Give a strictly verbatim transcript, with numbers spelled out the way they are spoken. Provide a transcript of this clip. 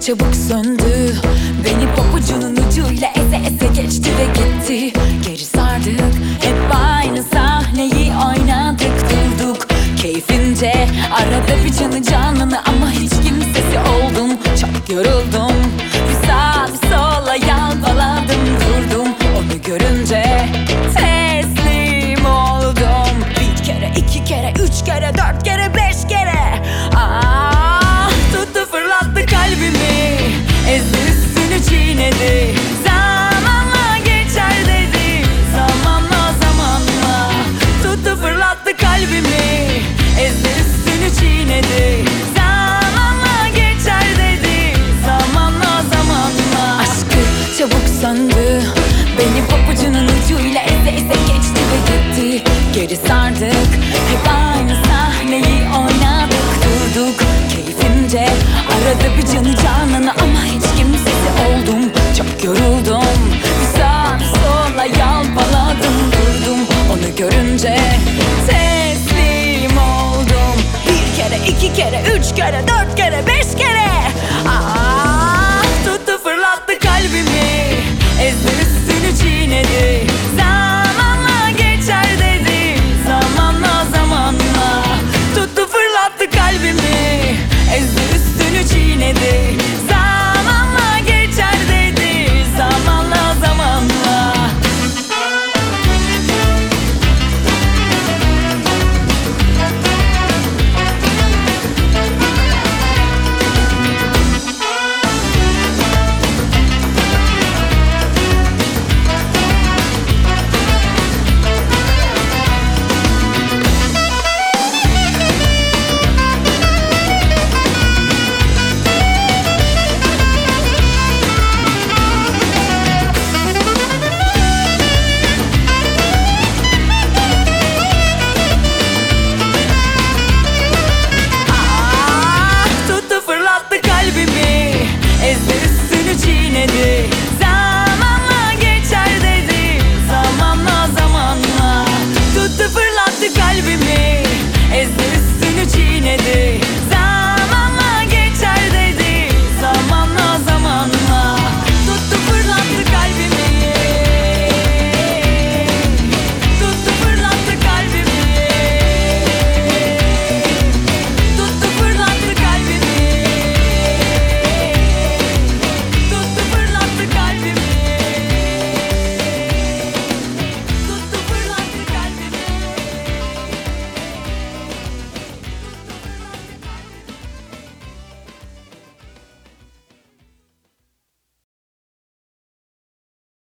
çabuk söndü. Beni pabucunun ucuyla eze eze geçti ve gitti. Geri sardık, hep aynı sahneyi oynadık durduk keyfince. Arada bir canı canını ama hiç kimsesi oldum. Çok yoruldum, bir sağa bir sola yalpaladım durdum. Onu görünce teslim oldum. Bir kere, iki kere, üç kere, dört kere, beş kere. Ah, tuttu fırlattı kalbimi, ezdi üstünü çiğnedi. Zamanla geçer dedi, zamanla zamanla. Tuttu fırlattı kalbimi, ezdi üstünü çiğnedi. Zamanla geçer dedi, zamanla zamanla. Aşkı çabuk söndü, beni pabucunun ucuyla eze eze geçti ve gitti. Geri sardık, hep aynı sahneyi oynadık durduk keyfince. Arada bir canı canını ama hiç kimsesi oldum. Çok yoruldum, bir sağa bir sola yalpaladım durdum. Onu görünce teslim oldum. Bir kere, iki kere, üç kere, dört kere.